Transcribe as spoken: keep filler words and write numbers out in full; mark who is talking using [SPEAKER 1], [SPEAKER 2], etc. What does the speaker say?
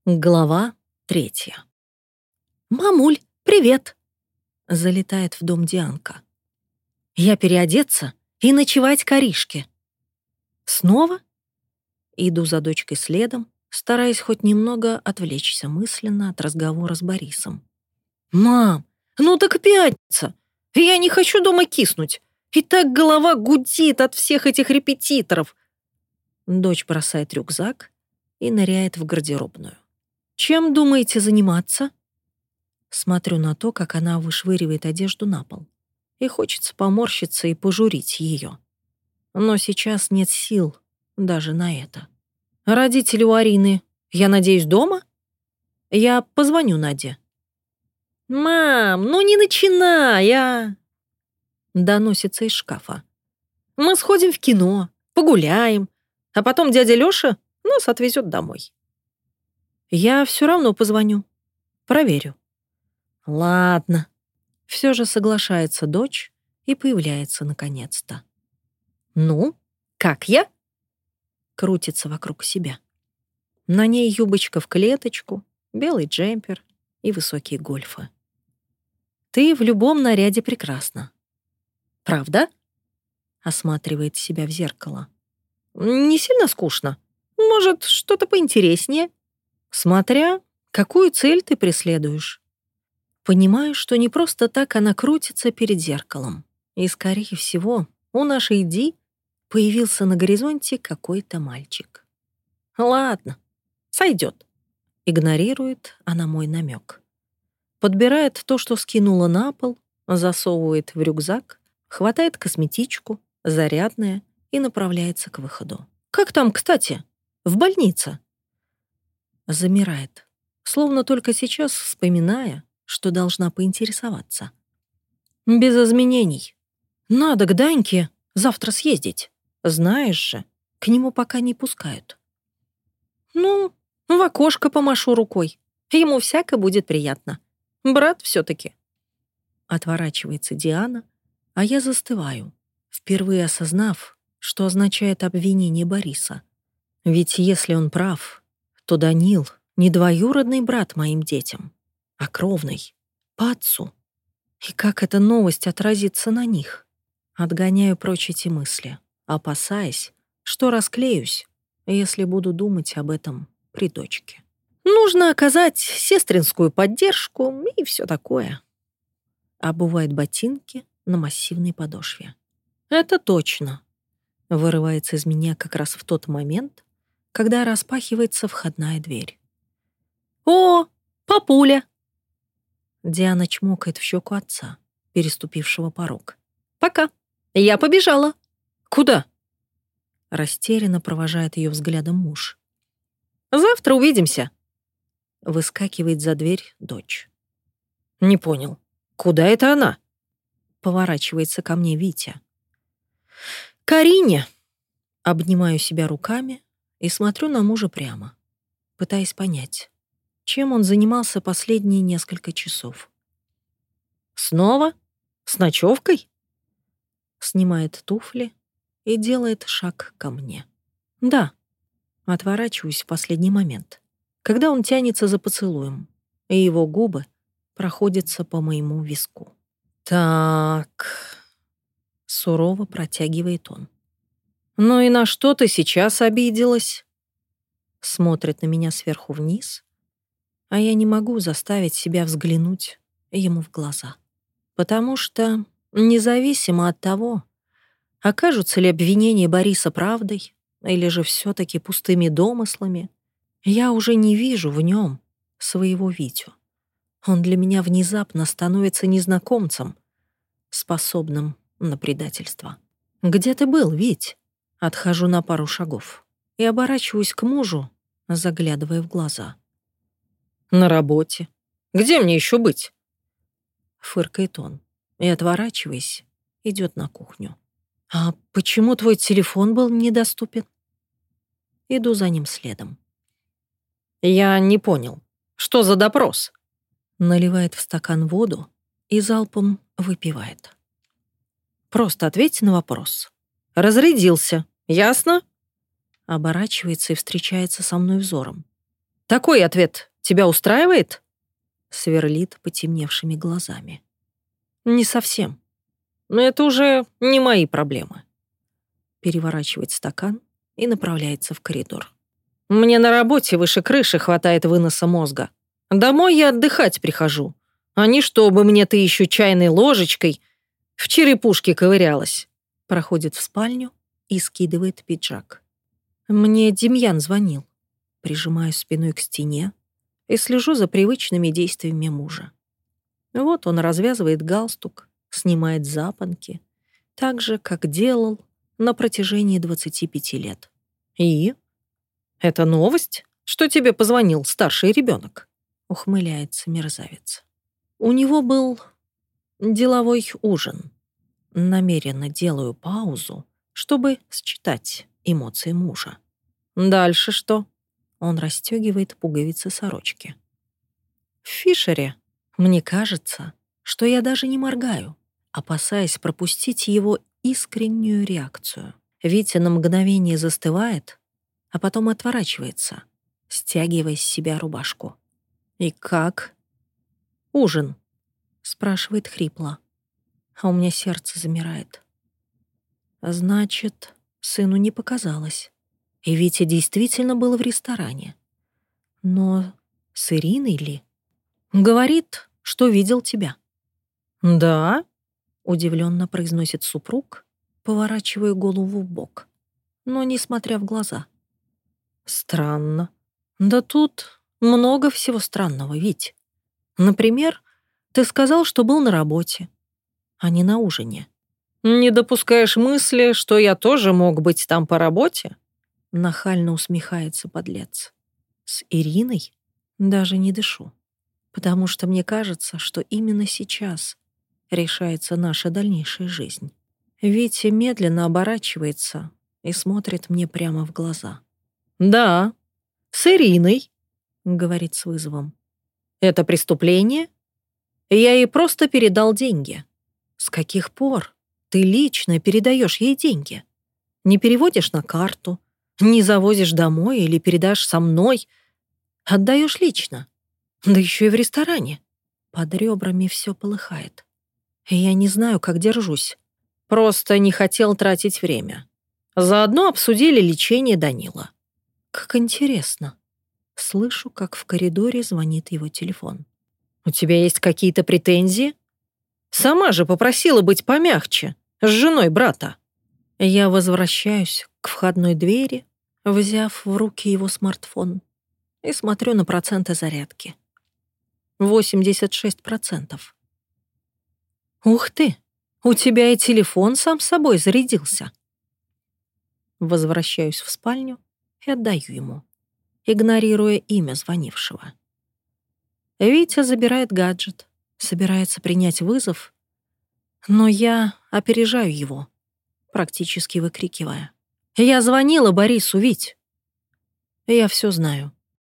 [SPEAKER 1] Глава третья. «Мамуль, привет!» — залетает в дом Дианка. «Я переодеться и ночевать к Аришке». «Снова?» Иду за дочкой следом, стараясь хоть немного отвлечься мысленно от разговора с Борисом. «Мам, ну так пятница! Я не хочу дома киснуть! И так голова гудит от всех этих репетиторов!» Дочь бросает рюкзак и ныряет в гардеробную. «Чем думаете заниматься?» Смотрю на то, как она вышвыривает одежду на пол. И хочется поморщиться и пожурить ее. Но сейчас нет сил даже на это. «Родители у Арины, я надеюсь, дома?» «Я позвоню Наде». «Мам, ну не начинай, а!» Доносится из шкафа. «Мы сходим в кино, погуляем, а потом дядя Лёша нас отвезет домой». «Я все равно позвоню. Проверю». «Ладно». Все же соглашается дочь и появляется наконец-то. «Ну, как я?» Крутится вокруг себя. На ней юбочка в клеточку, белый джемпер и высокие гольфы. «Ты в любом наряде прекрасна». «Правда?» Осматривает себя в зеркало. «Не сильно скучно? Может, что-то поинтереснее?» «Смотря, какую цель ты преследуешь». Понимаю, что не просто так она крутится перед зеркалом. И, скорее всего, у нашей Ди появился на горизонте какой-то мальчик. «Ладно, сойдет», — игнорирует она мой намек. Подбирает то, что скинула на пол, засовывает в рюкзак, хватает косметичку, зарядное и направляется к выходу. «Как там, кстати? В больнице?» Замирает, словно только сейчас вспоминая, что должна поинтересоваться. «Без изменений. Надо к Даньке завтра съездить. Знаешь же, к нему пока не пускают». «Ну, в окошко помашу рукой. Ему всяко будет приятно. Брат все-таки». Отворачивается Диана, а я застываю, впервые осознав, что означает обвинение Бориса. Ведь если он прав, то Данил не двоюродный брат моим детям, а кровный, по отцу. И как эта новость отразится на них? Отгоняю прочь эти мысли, опасаясь, что расклеюсь, если буду думать об этом при дочке. Нужно оказать сестринскую поддержку и все такое. Обувает ботинки на массивной подошве. Это точно. Вырывается из меня как раз в тот момент, когда распахивается входная дверь. «О, папуля!» Диана чмокает в щеку отца, переступившего порог. «Пока. Я побежала». «Куда?» Растерянно провожает ее взглядом муж. «Завтра увидимся». Выскакивает за дверь дочь. «Не понял. Куда это она?» Поворачивается ко мне Витя. «Карине!» Обнимаю себя руками и смотрю на мужа прямо, пытаясь понять, чем он занимался последние несколько часов. «Снова? С ночевкой?» Снимает туфли и делает шаг ко мне. «Да». Отворачиваюсь в последний момент, когда он тянется за поцелуем, и его губы проходятся по моему виску. «Так...» — сурово протягивает он. «Ну и на что ты сейчас обиделась?» Смотрит на меня сверху вниз, а я не могу заставить себя взглянуть ему в глаза. Потому что, независимо от того, окажутся ли обвинения Бориса правдой или же все-таки пустыми домыслами, я уже не вижу в нем своего Витю. Он для меня внезапно становится незнакомцем, способным на предательство. «Где ты был, Вить?» Отхожу на пару шагов и оборачиваюсь к мужу, заглядывая в глаза. «На работе. Где мне еще быть?» Фыркает он и, отворачиваясь, идет на кухню. «А почему твой телефон был недоступен?» Иду за ним следом. «Я не понял. Что за допрос?» Наливает в стакан воду и залпом выпивает. «Просто ответь на вопрос. Разрядился. Ясно?» Оборачивается и встречается со мной взором. Такой ответ тебя устраивает?» Сверлит потемневшими глазами. «Не совсем. Но это уже не мои проблемы». Переворачивает стакан и направляется в коридор. «Мне на работе выше крыши хватает выноса мозга. Домой я отдыхать прихожу, а не чтобы мне ты еще чайной ложечкой в черепушке ковырялась». Проходит в спальню и скидывает пиджак. «Мне Демьян звонил». Прижимаю спиной к стене и слежу за привычными действиями мужа. Вот он развязывает галстук, снимает запонки, так же, как делал на протяжении двадцати пяти лет. «И? Это новость, что тебе позвонил старший ребенок?» Ухмыляется мерзавец. У него был деловой ужин. Намеренно делаю паузу, чтобы считать эмоции мужа. «Дальше что?» Он расстегивает пуговицы сорочки. «В Фишере мне кажется, что я даже не моргаю, опасаясь пропустить его искреннюю реакцию. Витя на мгновение застывает, а потом отворачивается, стягивая с себя рубашку. «И как?» «Ужин?» — спрашивает хрипло, а у меня сердце замирает. Значит, сыну не показалось, и Витя действительно был в ресторане. Но с Ириной ли? Говорит, что видел тебя. «Да?» — удивленно произносит супруг, поворачивая голову в бок, но не смотря в глаза. «Странно. Да тут много всего странного, Вить. Например, ты сказал, что был на работе, а не на ужине. Не допускаешь мысли, что я тоже мог быть там по работе?» Нахально усмехается подлец. С Ириной даже не дышу, потому что мне кажется, что именно сейчас решается наша дальнейшая жизнь. Витя медленно оборачивается и смотрит мне прямо в глаза. «Да, с Ириной», — говорит с вызовом. «Это преступление? Я ей просто передал деньги». «С каких пор ты лично передаешь ей деньги? Не переводишь на карту, не завозишь домой или передашь со мной? Отдаешь лично, да еще и в ресторане». Под ребрами все полыхает. И я не знаю, как держусь. Просто не хотел тратить время. Заодно обсудили лечение Данила. Как интересно. Слышу, как в коридоре звонит его телефон. «У тебя есть какие-то претензии? Сама же попросила быть помягче с женой брата». Я возвращаюсь к входной двери, взяв в руки его смартфон, и смотрю на проценты зарядки. восемьдесят шесть процентов. «Ух ты! У тебя и телефон сам собой зарядился». Возвращаюсь в спальню и отдаю ему, игнорируя имя звонившего. Витя забирает гаджет, собирается принять вызов, но я опережаю его, практически выкрикивая: «Я звонила Борису, Вить! Я все знаю».